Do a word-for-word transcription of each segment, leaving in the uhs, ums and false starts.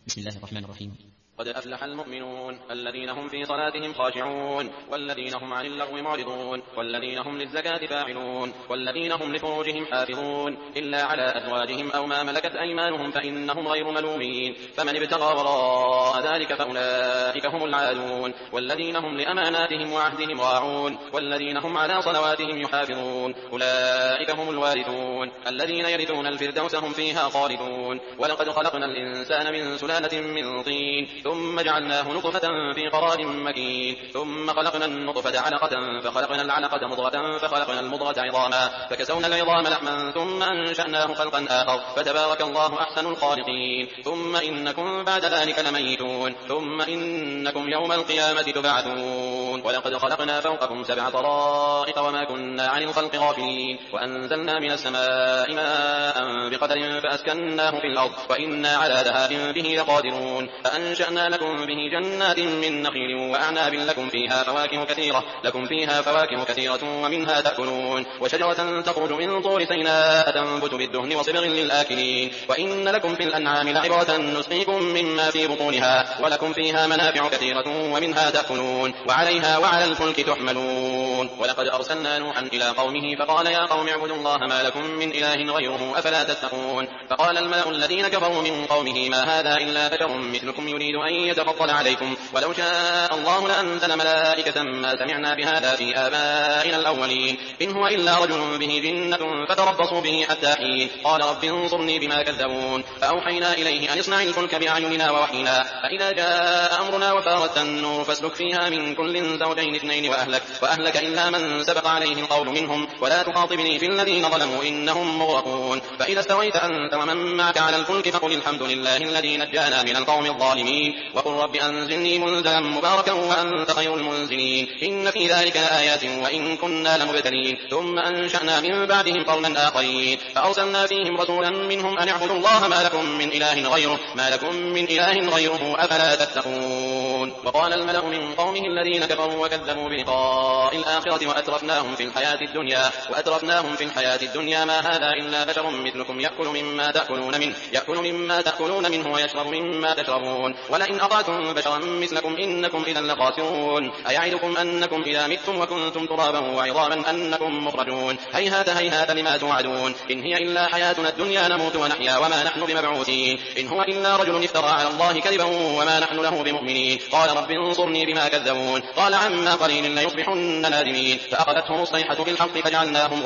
بسم الله الرحمن الرحيم. قد أفلح المؤمنون الذين هم في صلاتهم خاشعون والذين هم عن اللغو معرضون والذين هم للزكاة فاعلون والذين هم لفروجهم حافظون إلا على أزواجهم أو ما ملكت أيمانهم فإنهم غير ملومين فمن ابتغى وراء ذلك فأولئك هم العادون والذين هم لأماناتهم وعهدهم راعون والذين هم على صلواتهم يحافظون أولئك هم الوارثون الذين يرثون الفردوس هم فيها خالدون. ولقد خلقنا الإنسان من سلالة من طين ثم جعلناه نطفة في قرار مكين ثم خلقنا النطفة علقة فخلقنا العلقة مضغة فخلقنا المضغة عظاما فكسونا العظام لحما ثم أنشأناه خلقا آخر فتبارك الله أحسن الخالقين. ثم إنكم بعد ذلك لميتون ثم إنكم يوم القيامة تبعثون. ولقد خلقنا فوقكم سبع طرائق وما كنا عن الخلق غافلين وأنزلنا من السماء ماء بقدر فأسكناه في الأرض وإنا على ذهاب به لقادرون فأنشأنا لكم به جنات من نخيل وأعناب لكم فيها فواكه كثيرة لكم فيها فواكه كثيرة ومنها تأكلون وشجرة تخرج من طور سيناء تنبت بالدهن وصبغ للآكلين وإن لكم في الأنعام لعبرة نسقيكم مما في بطونها ولكم فيها منافع كثيرة ومنها تأكلون وعليها وعلى الفلك تحملون. ولقد أرسلنا نوحا إلى قومه فقال يا قوم اعبدوا الله ما لكم من إله غيره أفلا تتقون. فقال الملأ الذين كفروا من قومه ما هذا إلا بشر مثلكم يريد أن يتفضل عليكم ولو شاء الله لأنزل ملائكة ما سمعنا بهذا في آبائنا الأولين إن هو إلا رجل به جنة فتربصوا به حتى حين. قال رب انصرني بما كذبون فأوحينا إليه أن اصنع الفلك بأعيننا ووحينا فإذا جاء أمرنا وفارت النور فاسلك فيها من كل زوجين اثنين وأهلك, وأهلك إلا من سبق عليه القول منهم ولا تخاطبني في الذين ظلموا إنهم مغرقون. فإذا استويت أنت ومن معك على الفلك فقل الحمد لله الذي نجانا من القوم الظالمين وقل رب أنزلني منزلا مباركا وأنت خير المنزلين إن في ذلك آيات وإن كنا لمبتلين. ثم أنشأنا من بعدهم قرنا آخرين فأرسلنا فيهم رسولا منهم أن اعبدوا الله ما لكم من إله غيره ما لكم من إله غيره أفلا تتقون. وقال الملأ من قومه الذين كفروا وكذبوا بلقاء الآخرة وأترفناهم في الحياة الدنيا وأترفناهم في الحياة الدنيا ما هذا إلا بشر مثلكم يأكل مما تأكلون منه يأكل مما تأكلون منه ويشرب مما تشربون ولئن أطعتم بشرا مثلكم إنكم إذا لخاسرون. أيعدكم أنكم إذا متم وكنتم ترابا وعظاما أنكم مخرجون هيهات هيهات لما توعدون إن هي إلا حياتنا الدنيا نموت ونحيا وما نحن بمبعوثين إن هو إلا رجل افترى على الله كذبا وما نحن له بمؤمنين. قال رب انصرني بما كذبون قال عما قليل ليصبحن نادمين فأخذتهم الصيحة بالحق فجعلناهم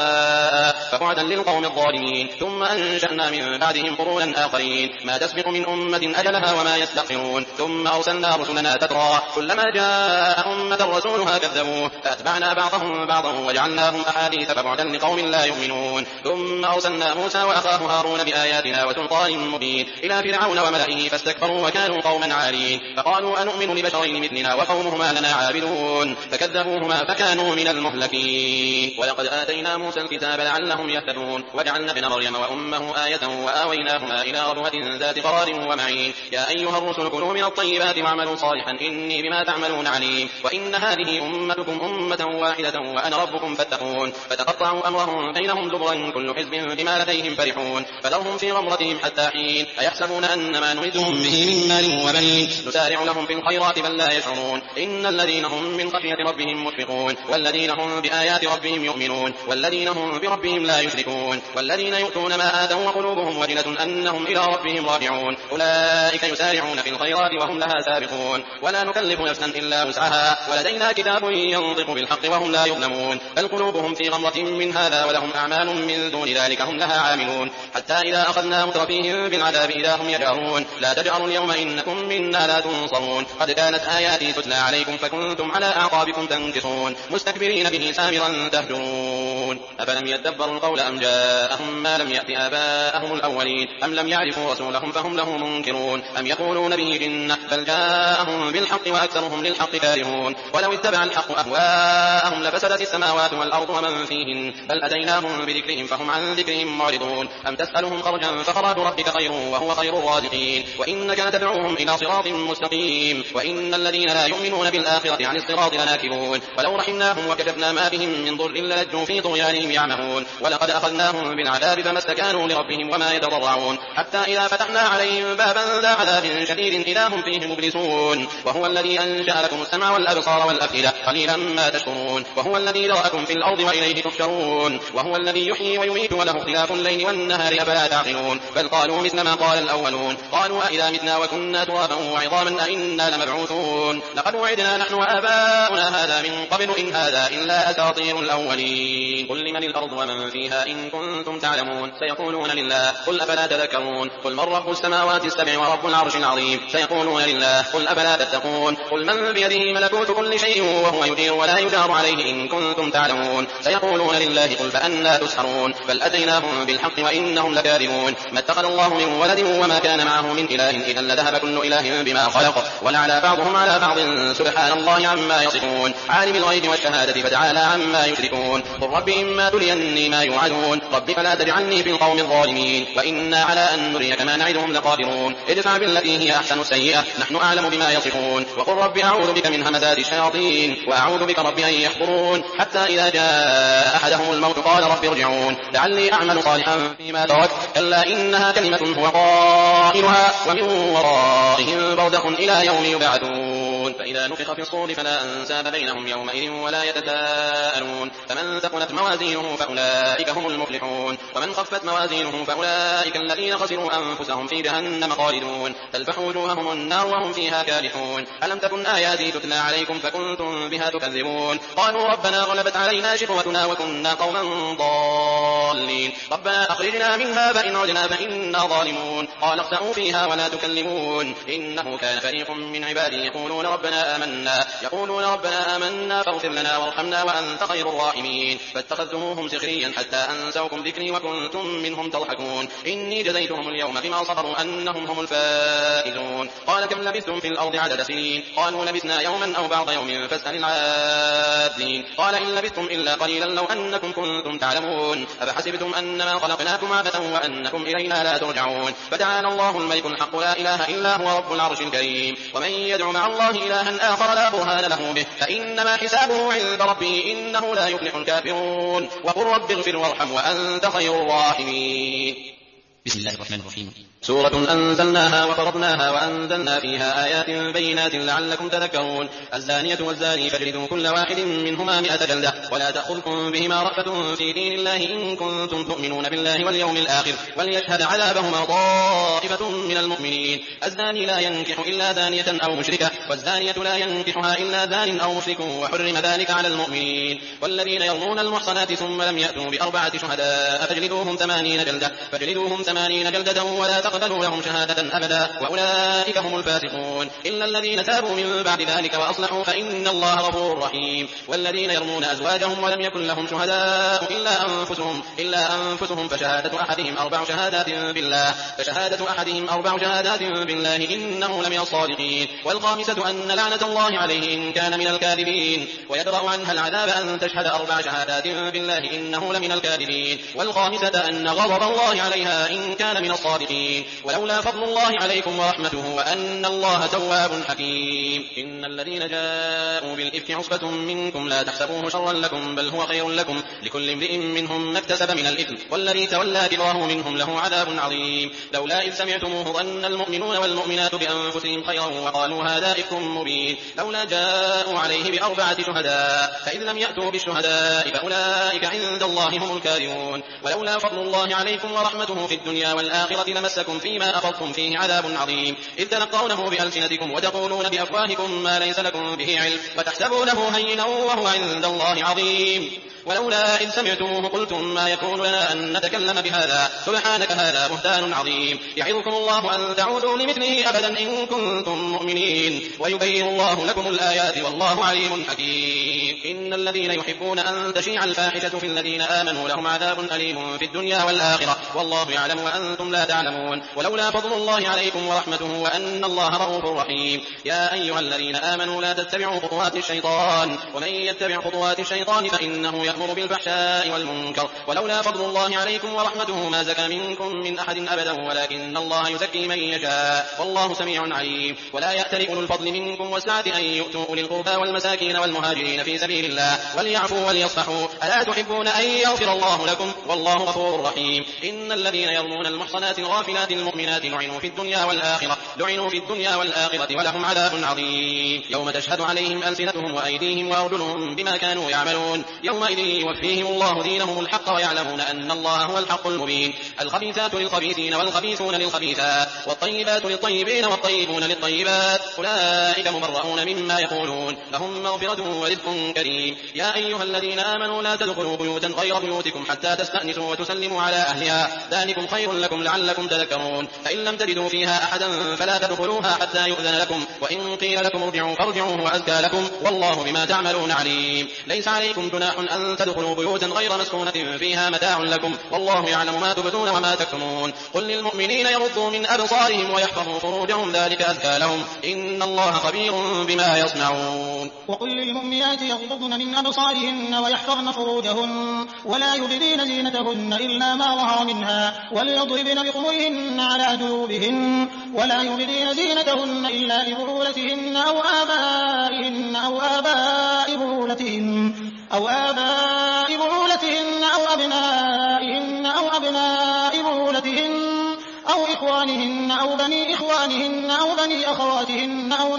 غثاء فبعدا للقوم الظالمين. ثم أنشأنا من بعدهم قرونا آخرين ما تسبق من أمة أجلها وما يستأخرون ثم أرسلنا رسلنا تترى كلما جاء أمة رسولها كذبوه فأتبعنا بعضهم بعضا وجعلناهم أحاديث فبعدا لقوم لا يؤمنون. ثم أرسلنا موسى وأخاه هارون بآياتنا وسلطان مبين إلى فرعون وملئه فاستكبروا وكانوا قوما عالين فقالوا أنؤمن لبشرين مثلنا وقومهما لنا عابدون فكذبوهما فكانوا من المهلكين. ولقد آتينا موسى الكتاب لعلهم يهتدون وجعلنا ابن مريم وأمه آية وآويناهما إلى ربوة ذات قرار ومعين يا أيها الرسل كلوا من الطيبات واعملوا صالحا إني بما تعملون عليم. وإن هذه أمتكم أمة واحدة وأنا ربكم فاتقون فتقطعوا أمرهم بينهم زبرا كل حزب بما لديهم فرحون فذرهم في غمرتهم حتى حين أيحسبون أن ما نمدهم به من مال وبنين نسارع لهم في الخيرات بل لا يشعرون إن الذين هم من خشية ربهم مشفقون والذين هم بآيات ربهم يؤمنون والذين هم بربهم لا يشركون والذين يؤتون ما آتوا وقلوبهم وجلة أنهم إلى ربهم راجعون أولئك يسارعون في الخيرات وهم لها سابقون ولا نكلف نفسا إلا وسعها ولدينا كتاب ينطق بالحق وهم لا يظلمون بل قلوبهم في غمرة من هذا ولهم أعمال من دون ذلك هم لها عاملون حتى إذا أخذنا مترفيهم بالعذاب إذا هم يجأرون لا تجأروا اليوم إنكم منا لا تنصرون قد كانت آياتي تتلى عليكم فكنتم على أعقابكم تنكصون مستكبرين به سامرا تهجرون أفلم يدبروا القول أم جاءهم ما لم يأت آباءهم الأولين أم لم يعرفوا رسولهم فهم له منكرون أم يقولون به جنة بل جاءهم بالحق وأكثرهم للحق كارهون ولو اتبع الحق أهواءهم لفسدت السماوات والأرض ومن فيهن بل أتيناهم بذكرهم فهم عن ذكرهم معرضون أم تسألهم خرجا فخراج ربك خير وهو خير الرازقين وإنك لتدعوهم إلى صراط مستقيم وإن الذين لا يؤمنون بالآخرة عن الصراط لناكبون ولو رحمناهم وكشفنا ما بهم من ضر للجوا في طغيانهم طغيانهم يعمهون ولقد أخذناهم بالعذاب فما استكانوا لربهم وما يتضرعون حتى إذا فتحنا عليهم بابا ذا عذاب شديد إذا هم فيه مبلسون وهو الذي أنشأ لكم السمع والأبصار والأفئدة قليلا ما تشكرون وهو الذي ذرأكم في الأرض وإليه تحشرون وهو الذي يحيي ويميت وله اختلاف الليل والنهار أفلا تعقلون بل قالوا مثل ما قال الأولون قالوا أئذا متنا وكنا ترابا وعظاما أئنا لمبعوثون لقد وعدنا نحن وآباؤنا هذا من قبل إن هذا إلا أساطير الأولين قل لمن الأرض ومن فيها إن كنتم تعلمون سيقولون لله قل أفلا تذكرون قل من رب السماوات السبع ورب العرش العظيم سيقولون لله قل أفلا تتقون قل من بيده ملكوت كل شيء وهو يجير ولا يجار عليه إن كنتم تعلمون سيقولون لله قل فأنا تسحرون بل أتيناهم بالحق وإنهم لكاذبون ما اتخذ الله من ولد وما كان معه من إله إذا لذهب كل إله بما خلق ولعلى بعضهم على بعض سبحان الله عما يصفون عالم الغيب والشهادة فتعالى عما يشركون قل رب إما تريني ما يوعدون رب فلا تجعلني في القوم الظالمين وإنا على أن نريك ما نعدهم لقادرون ادفع بالتي هي أحسن السيئة نحن أعلم بما يصفون وقل رب أعوذ بك من همزات الشياطين وأعوذ بك رب أن يحضرون حتى إذا جاء أحدهم الموت قال رب ارجعون لعلي أعمل صالحا فيما ترك كلا إنها كلمة هو قائلها ومن ورائهم برزخ إلى يوم يبعثون فإذا نفخ في الصور فلا أنساب بينهم يومئذ ولا يتساءلون فمن ثقلت موازينه فأولئك هم المفلحون ومن خفت موازينه فأولئك الذين خسروا أنفسهم في جهنم خالدون تلفح وجوههم النار وهم فيها كالحون ألم تكن آياتي تتلى عليكم فكنتم بها تكذبون قالوا ربنا غلبت علينا شقوتنا وكنا قوما ضالين ربنا أخرجنا منها فإن عدنا فإنا ظالمون قال اخسئوا فيها ولا تكلمون إنه كان فريق من عبادي يقولون ربنا آمنا يقولون ربنا آمنا فاغفر لنا وارحمنا وأنت خير الراحمين فاتخذتموهم سخريا حتى أنسوكم ذكري وكنتم منهم تضحكون إني جزيتهم اليوم بما صبروا أنهم هم الفائزون قال كم لبثتم في الأرض عدد سنين قالوا لبثنا يوما أو بعض يوم فاسأل العادين قال إن لبثتم إلا قليلا لو أنكم كنتم تعلمون أفحسبتم أنما خلقناكم عبثا وأنكم إلينا لا ترجعون فتعالى الله الملك الحق لا إله إلا هو رب العرش الكريم ومن يدعو مع الله إلها آخر لا برهان له به فإنما حسابه عند ربه إنه لا يفلح الكافرون وقل رب اغفر وارحم وأنت خير الراحمين بسم الله الرحمن الرحيم سورة أنزلناها وفرضناها وأنزلنا فيها آيات بينات لعلكم تذكرون الزانية والزاني فاجلدوا كل واحد منهما مئة جلدة ولا تأخذكم بهما رأفة في دين الله إن كنتم تؤمنون بالله واليوم الآخر وليشهد عذابهما طائفة من المؤمنين الزاني لا ينكح إلا زانية أو مشركة والزانية لا ينكحها إلا زان أو مشرك وحرم ذلك على المؤمنين والذين يرمون المحصنات ثم لم يأتوا بأربعة شهداء فاجلدوهم ثمانين جلدة فاجلدوهم ثمانين جلدة ولا تقبلوا لهم شهادة أبدا وأولئك هم الفاسقون إلا الذين تابوا من بعد ذلك وأصلحوا فإن الله غفور رحيم والذين يرمون أزواجهم ولم يكن لهم شهداء إلا أنفسهم إلا أنفسهم فشهادة أحدهم أربع شهادات بالله فشهادة أحدهم أربع شهادات بالله إنه لمن الصادقين والخامسة أن لعنة الله عليه إن كان من الكاذبين ويدرأ عنها العذاب أن تشهد أربع شهادات بالله إنه لمن الكاذبين والخامسة أن غضب الله عليها إن كان من الصادقين ولولا فضل الله عليكم ورحمته وأن الله تواب حكيم إن الذين جاءوا بالإفك عصبة منكم لا تحسبوه شرا لكم بل هو خير لكم لكل امرئ منهم ما اكتسب من الإثم والذي تولى كبره منهم له عذاب عظيم لولا إذ سمعتموه ظن المؤمنون والمؤمنات بأنفسهم خيرا وقالوا هذا إفك مبين لولا جاءوا عليه بأربعة شهداء فإذ لم يأتوا بالشهداء فأولئك عند الله هم الكاذبون ولولا فضل الله عليكم ورحمته في الدنيا والآخرة لمسكم فيما أخذتم فيه عذاب عظيم إذ تلقونه بألسنتكم وتقولون بأفواهكم ما ليس لكم به علم وتحسبونه هينا وهو عند الله عظيم ولولا إذ سمعتموه قلتم ما يكون لنا أن نتكلم بهذا سبحانك هذا بهتان عظيم يعظكم الله أن تعودوا لمثله أبدا إن كنتم مؤمنين ويبين الله لكم الآيات والله عليم حكيم إن الذين يحبون أن تشيع الفاحشة في الذين آمنوا لهم عذاب أليم في الدنيا والآخرة والله يعلم وأنتم لا تعلمون ولولا فضل الله عليكم ورحمته وأن الله رؤوف رحيم يا أيها الذين آمنوا لا تتبعوا خطوات الشيطان ومن يتبع خطوات الشيطان فإنه يأمر بالفحشاء والمنكر ولولا فضل الله عليكم ورحمته ما زكى منكم من أحد أبدا ولكن الله يزكي من يشاء والله سميع عليم ولا يأتل أولو الفضل منكم والسعة أن يؤتوا أولي القربى والمساكين والمهاجرين في سبيل الله وليعفوا وليصفحوا ألا تحبون أن يغفر الله لكم والله غفور رحيم إن الذين يرمون المحصنات الغافلات المؤمنات لعنوا في الدنيا والآخرة لعنوا في الدنيا والآخرة ولهم عذاب عظيم يوم تشهد عليهم ألسنتهم وأيديهم وأرجلهم بما كانوا يعملون يومئذ يوفيهم الله دينهم الحق ويعلمون أن الله هو الحق المبين الخبيثات للخبيثين والخبيثون للخبيثات والطيبات للطيبين والطيبون للطيبات أولئك مبرؤون مما يقولون لهم مغفرة ورزق كريم يا أيها الذين آمنوا لا تدخلوا بيوتا غير بيوتكم حتى تستأنسوا وتسلموا على أهلها ذلكم خير لكم لعلكم تذكرون فإن لم تجدوا فيها أحدا فلا تدخلوها حتى يؤذن لكم وإن قيل لكم ارجعوا فارجعوا هو أزكى لكم والله بما تعملون عليم ليس عليكم جناح أن تدخلوا بيوتا غير مسكونة فيها متاع لكم والله يعلم ما تبدون وما تكتمون قل للمؤمنين يغضوا من أبصارهم ويحفظوا فروجهم ذلك أزكى لهم إن الله خبير بما يصنعون وقل للمؤمنات يغضضن من أبصارهن ويحفظن فروجهن ولا يبدين زينتهن إلا ما ظهر منها وليضربن بخمرهن على جيوبهن ولا يبدين زينتهن إلا لبعولتهن أو آبائهن أو آباء بعولتهن أو آباء بعولتهن أو أبنائهن أو أبناء بعولتهن أو إخوانهن أو بني إخوانهن أو بني أخواتهن أو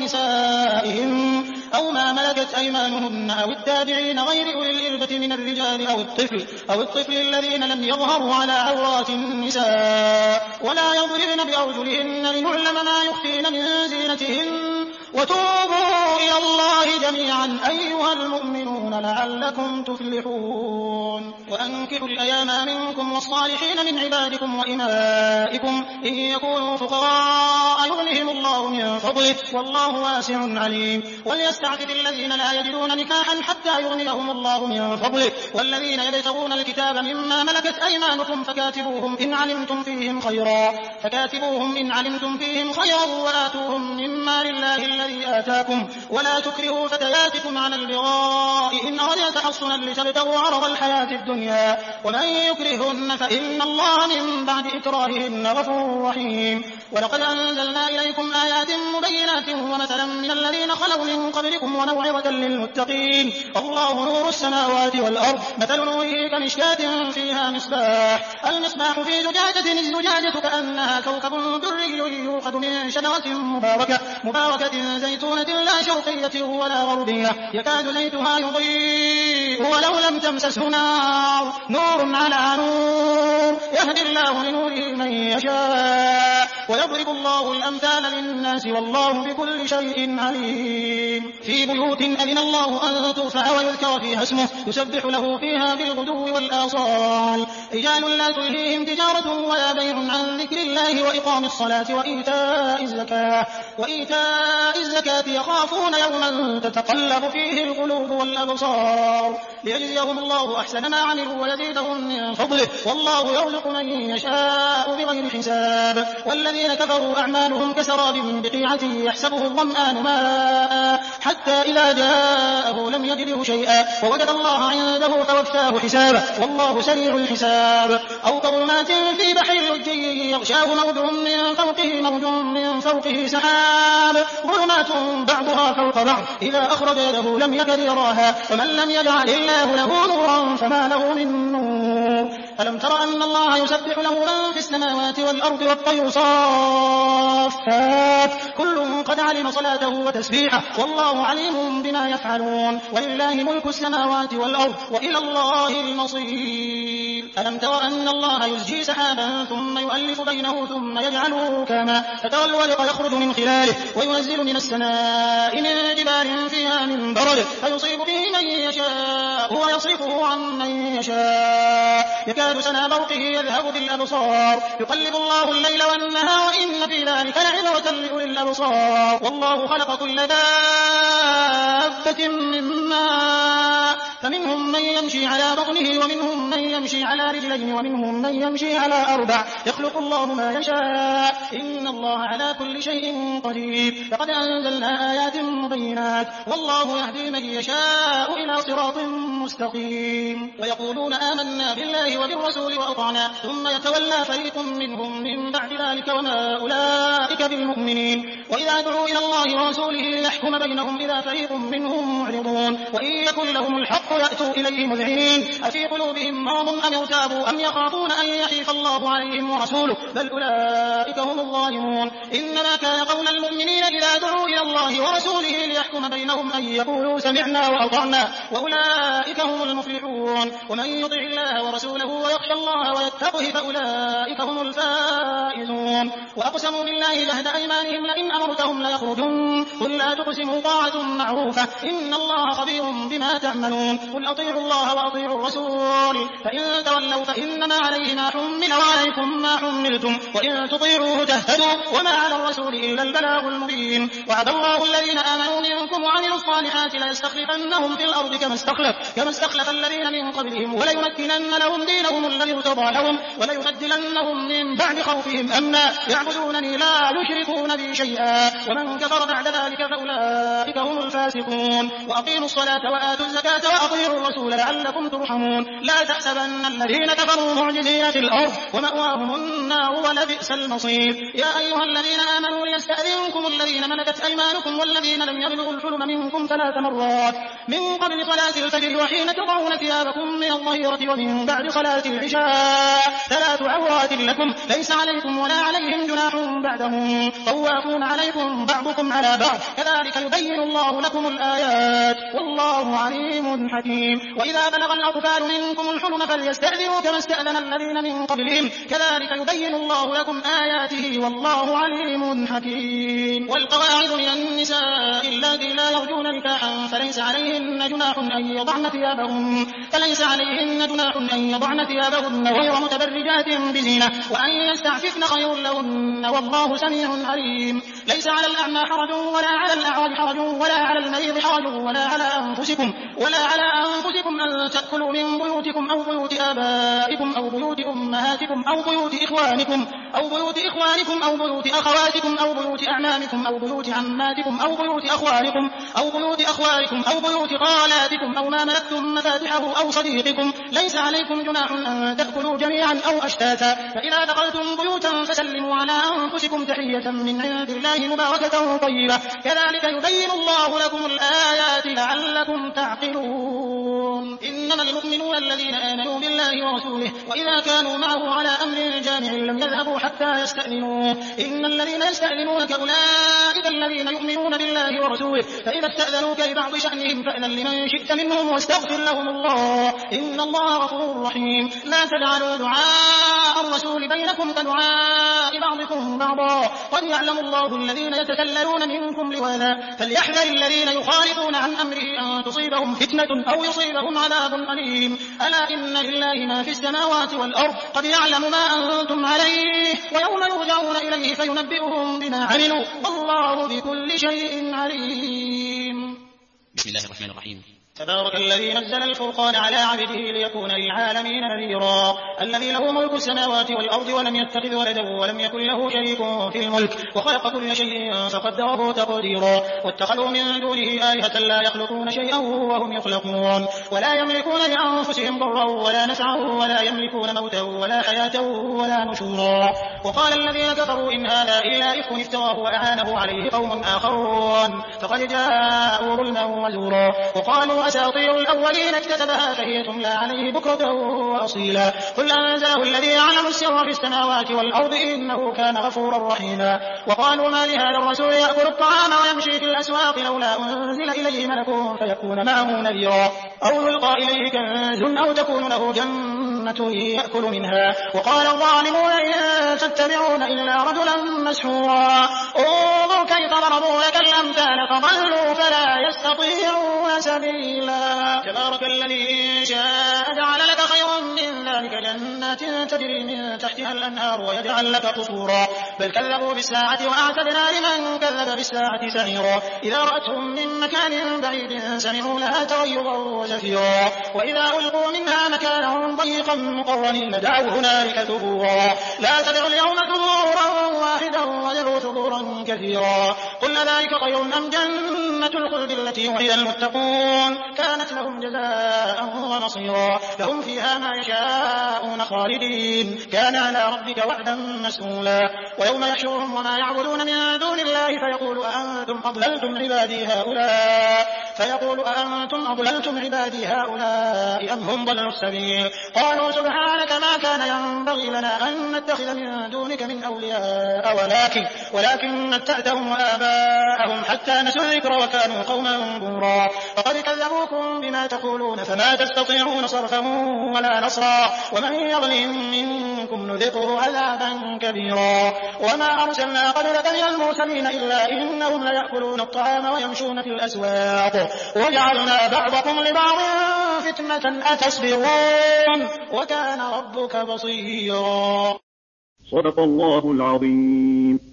نسائهن أو ما ملكت أيمانهن أو التابعين غير أولي الإربة من الرجال أو الطفل أو الطفل الذين لم يظهروا على عورات النساء ولا يضربن بأرجلهن لنعلم ما يخفين من زينتهن وتوبوا إلى الله جميعا أيها المؤمنون لعلكم تفلحون وأنكحوا الأيام منكم والصالحين من عبادكم وإمائكم إن يكونوا فقراء يغنهم الله من فضله والله واسع عليم وليستعفف الذين لا يجدون نكاحا حتى يغنيهم الله من فضله والذين يبتغون الكتاب مما ملكت أيمانكم فكاتبوهم إن علمتم فيهم خيرا فكاتبوهم إن علمتم فيهم خيرا وآتوهم مما لله الذي آتاكم ولا تكرهوا فتياتكم على البغاء إن أردنا تحصنا لتبتغوا عرض الحياة الدنيا ومن يكرهن فإن الله من بعد إكراههن غفور رحيم ولقد أنزلنا إليكم آيات مبينات ومثلا من الذين خلوا من قبلكم وموعظة للمتقين الله نور السماوات والأرض مثل نوره كمشكاة فيها مصباح المصباح في زجاجة الزجاجة كأنها كوكب دري يوقد من شجرة مباركة مباركة زيتونة لا شرقية ولا غربية يكاد زيتها يضيء ولو لم تمسسه نار نور على نور يهدي الله لنوره من يشاء ويضرب الله الأمثال للناس والله بكل شيء عليم في بيوت أذن الله أن ترفع ويذكر فيها اسمه يسبح له فيها بالغدو والآصال رجال لا تلهيهم تجارة ولا بيع عن ذكر الله وإقام الصلاة وإيتاء الزكاة وإيتاء الزكاة يخافون يوما تتقلب فيه القلوب والأبصار ليجزيهم الله أحسن ما عملوا ويزيدهم من فضله والله يرزق من يشاء بغير حساب والذين كفروا أعمالهم كسراب بقيعة يحسبه الظمآن ماء حتى إذا جاءه لم يجده شيئا ووجد الله عنده فوفاه حسابه والله سريع الحساب أو كظلمات في بحر لجي يغشاه موج من فوقه موج من فوقه سحاب ظلمات بعضها فوق بعض إذا أخرج يده لم يكد يراها ومن لم يجعل الله له نورا فما له من نور ألم تر أن الله يسبح له من في السماوات والأرض والطير صافات كل قد علم صلاته وتسبيحه والله عليم بما يفعلون ولله ملك السماوات والأرض وإلى الله المصير ألم تر أن الله يزجي سحابا ثم يؤلف بينه ثم يجعله كما فترى الودق يخرج من خلاله وينزل من السماء من جبال فيها من برد فيصيب به من يشاء ويصرفه عن من يشاء يكاد سنا برقه يذهب بالأبصار يقلب الله الليل والنهار وإن في ذلك لعبرة لأولي الأبصار والله خلق كل دابة من ماء فمنهم من يمشي على بطنه ومنهم من يمشي على رجلين ومنهم من يمشي على أربع يخلق الله ما يشاء إن الله على كل شيء قدير لقد أنزلنا آيات مبينات والله يهدي من يشاء إلى صراط مستقيم ويقولون آمنا بالله وبالرسول وأطعنا ثم يتولى فريق منهم من بعد ذلك وما أولئك بالمؤمنين وإذا دعوا إلى الله ورسوله ليحكم بينهم إذا فريق منهم معرضون وإن يكن لهم الحق يأتوا إليه مذعنين أفي قلوبهم مرض أم ارتابوا أم يخافون أن يحيف الله عليهم ورسوله بل أولئك هم الظالمون إنما كان قول المؤمنين إذا دعوا إلى الله ورسوله ليحكم بينهم أن يقولوا سمعنا وأطعنا وأولئك هم المفلحون ومن يطع الله ورسوله ويخشى الله ويتقه فأولئك هم الفائزون وأقسموا بالله جهد أيمانهم لئن أمرتهم ليخرجون قل لا تقسموا طاعة معروفة إن الله خبير بما تعملون قل أطيعوا الله وأطيعوا الرسول فإن تولوا فإنما عليه ما حمل وعليكم ما حملتم وإن تطيعوه تهتدوا وما على الرسول إلا البلاغ المبين وعد الله الذين آمنوا منكم وعملوا الصالحات ليستخلفنهم في الأرض كما استخلف كما استخلف الذين من قبلهم وليمكنن لهم دينهم الذي ارتضى لهم وليبدلنهم من بعد خوفهم أمنا يعبدونني لا يشركون بي شيئا ومن كفر بعد ذلك فأولئك هم الفاسقون وأقيموا الصلاة وآتوا الزكاة وأطيعوا الرسول لعلكم ترحمون لا تحسبن الذين كفروا معجزين في الأرض ومأواهم النار ولبئس المصير يا أيها الذين آمنوا ليستأذنكم الذين ملكت أيمانكم والذين لم يبلغوا الحلم منكم ثلاث مرات من قبل صلاة الفجر وحين تضعون ثيابكم من الظهيرة ومن بعد صلاة العشاء ثلاث عورات لكم ليس عليكم ولا عليهم جناح بعدهم طوافون عليكم بعضكم على بعض كذلك يبين الله لكم الآيات والله عليم حكيم وإذا بلغ الأطفال منكم الحلم فليستأذنوا كما استأذن الذين من قبلهم كذلك يبين الله لكم آياته والله عليم حكيم والقواعد من النساء اللاتي لا يرجون نكاحا فليس عليهن جناح أن يضعن ثيابهن فليس عليهن جناح أن يضعن ثيابهن غير متبرجات بزينة وأن يستعففن خير لهن والله سميع عليم ليس على الأعمى حرج ولا على الأعرج حرج ولا على المريض حرج ولا على أنفسكم ولا على أنفسكم أن تأكلوا من بيوتكم أو بيوت آبائكم أو بيوت أمهاتكم أو بيوت إخوانكم أو بيوت إخوانكم أو بيوت أخواتكم أو بيوت أعمامكم أو بيوت عماتكم أو بيوت أخوالكم أو بيوت أخوالكم أو بيوت خالاتكم أو ما ملكتم مفاتحه أو صديقكم ليس عليكم جناح أن تأكلوا جميعا أو أشتاتا فإذا دخلتم بيوتا فسلموا على أنفسكم تحية من عند الله مباركة طيبة كذلك يبين الله لكم الآيات لعلكم تعقلون إنما المؤمنون الذين آمنوا بالله ورسوله وإذا كانوا معه على أمر جامع لم يذهبوا حتى يستأذنوه إن الذين يستأذنونك أولئك الذين يؤمنون بالله ورسوله فإذا استأذنوك لبعض شأنهم فأذن لمن شئت منهم واستغفر لهم الله إن الله غفور رحيم لا تجعلوا دعاء الرسول بينكم كدعاء بعضكم بعضا قد يعلم الله الذين يتسللون منكم لواذا فليحذر الذين يخالفون عن أمره أن تصيبهم فتنة أو يصيبهم عذاب أليم ألا إن لله ما في السماوات والأرض قد يعلم ما أنتم عليه ويوم يرجعون إليه فينبئهم بما عملوا والله بكل شيء عليم بسم الله الرحمن الرحيم تبارك الذي نزل الفرقان على عبده ليكون للعالمين نذيرا الذي له ملك السماوات والأرض ولم يتخذ ولدا ولم يكن له شريك في الملك وخلق كل شيء فقدره تقديرا واتخذوا من دونه آلهة لا يخلقون شيئا وهم يخلقون ولا يملكون لأنفسهم ضرا ولا نفعا ولا يملكون موتا ولا حياة ولا نشورا وقال الذين كفروا إن هذا إلا إفك افتراه وأعانه عليه قوم آخرون فقد جاءوا ظلما وزورا وقالوا أساطير الأولين اكتتبها فهي تملى عليه بكرة وأصيلا قل أنزله الذي يعلم السر في السماوات والأرض إنه كان غفورا رحيما وقالوا ما لهذا الرسول يأكل الطعام ويمشي في الأسواق لولا أنزل إليه ملك فيكون معه نذيرا أو يلقى إليه كنز أو تكون له جنة يأكل منها وقال الظالمون إن تتبعون إلا رجلا مسحورا انظر كيف ضربوا لك الأمثال فضلوا فلا يستطيعون سبيلا تبارك الذي إن شاء جعل لك خيرا من من ذلك جنات تجري من تحتها الأنهار ويجعل لك قصورا بل كذبوا بالساعة وأعتدنا لمن كذب بالساعة سعيرا إذا رأتهم من مكان بعيد سمعوا لها تغيظا وزفيرا وإذا ألقوا منها مكانا ضيقا مقرنين دعوا هنالك ثبورا لا تدعوا اليوم ثبورا واحدا وادعوا ثبورا كثيرا قل ذلك خير أم جنة الخلد التي وعد المتقون كانت لهم جزاء ومصيرا لهم فيها ما يشاءون خالدين كان على ربك وعدا مسئولا ويوم يحشرهم وما يعبدون من دون الله فيقول أأنتم أضللتم عبادي هؤلاء فيقول أأنتم أضللتم عبادي هؤلاء أم هم ضلوا السبيل قالوا سبحانك ما كان ينبغي لنا أن نتخذ من دونك من أولياء ولكن ولكن متعتهم وآباءهم حتى نسوا الذكر وكانوا قوما بورا فقد كذبوكم بما تقولون فما تستطيعون صرفا ولا نصرا ومن يظلم منكم نذقه عذابا كبيرا وما أرسلنا قبلك من المرسلين إلا إنهم ليأكلون الطعام ويمشون في الأسواق وجعلنا بعضكم لبعض فتنة أتصبرون وكان ربك بصيرا. صدق الله العظيم.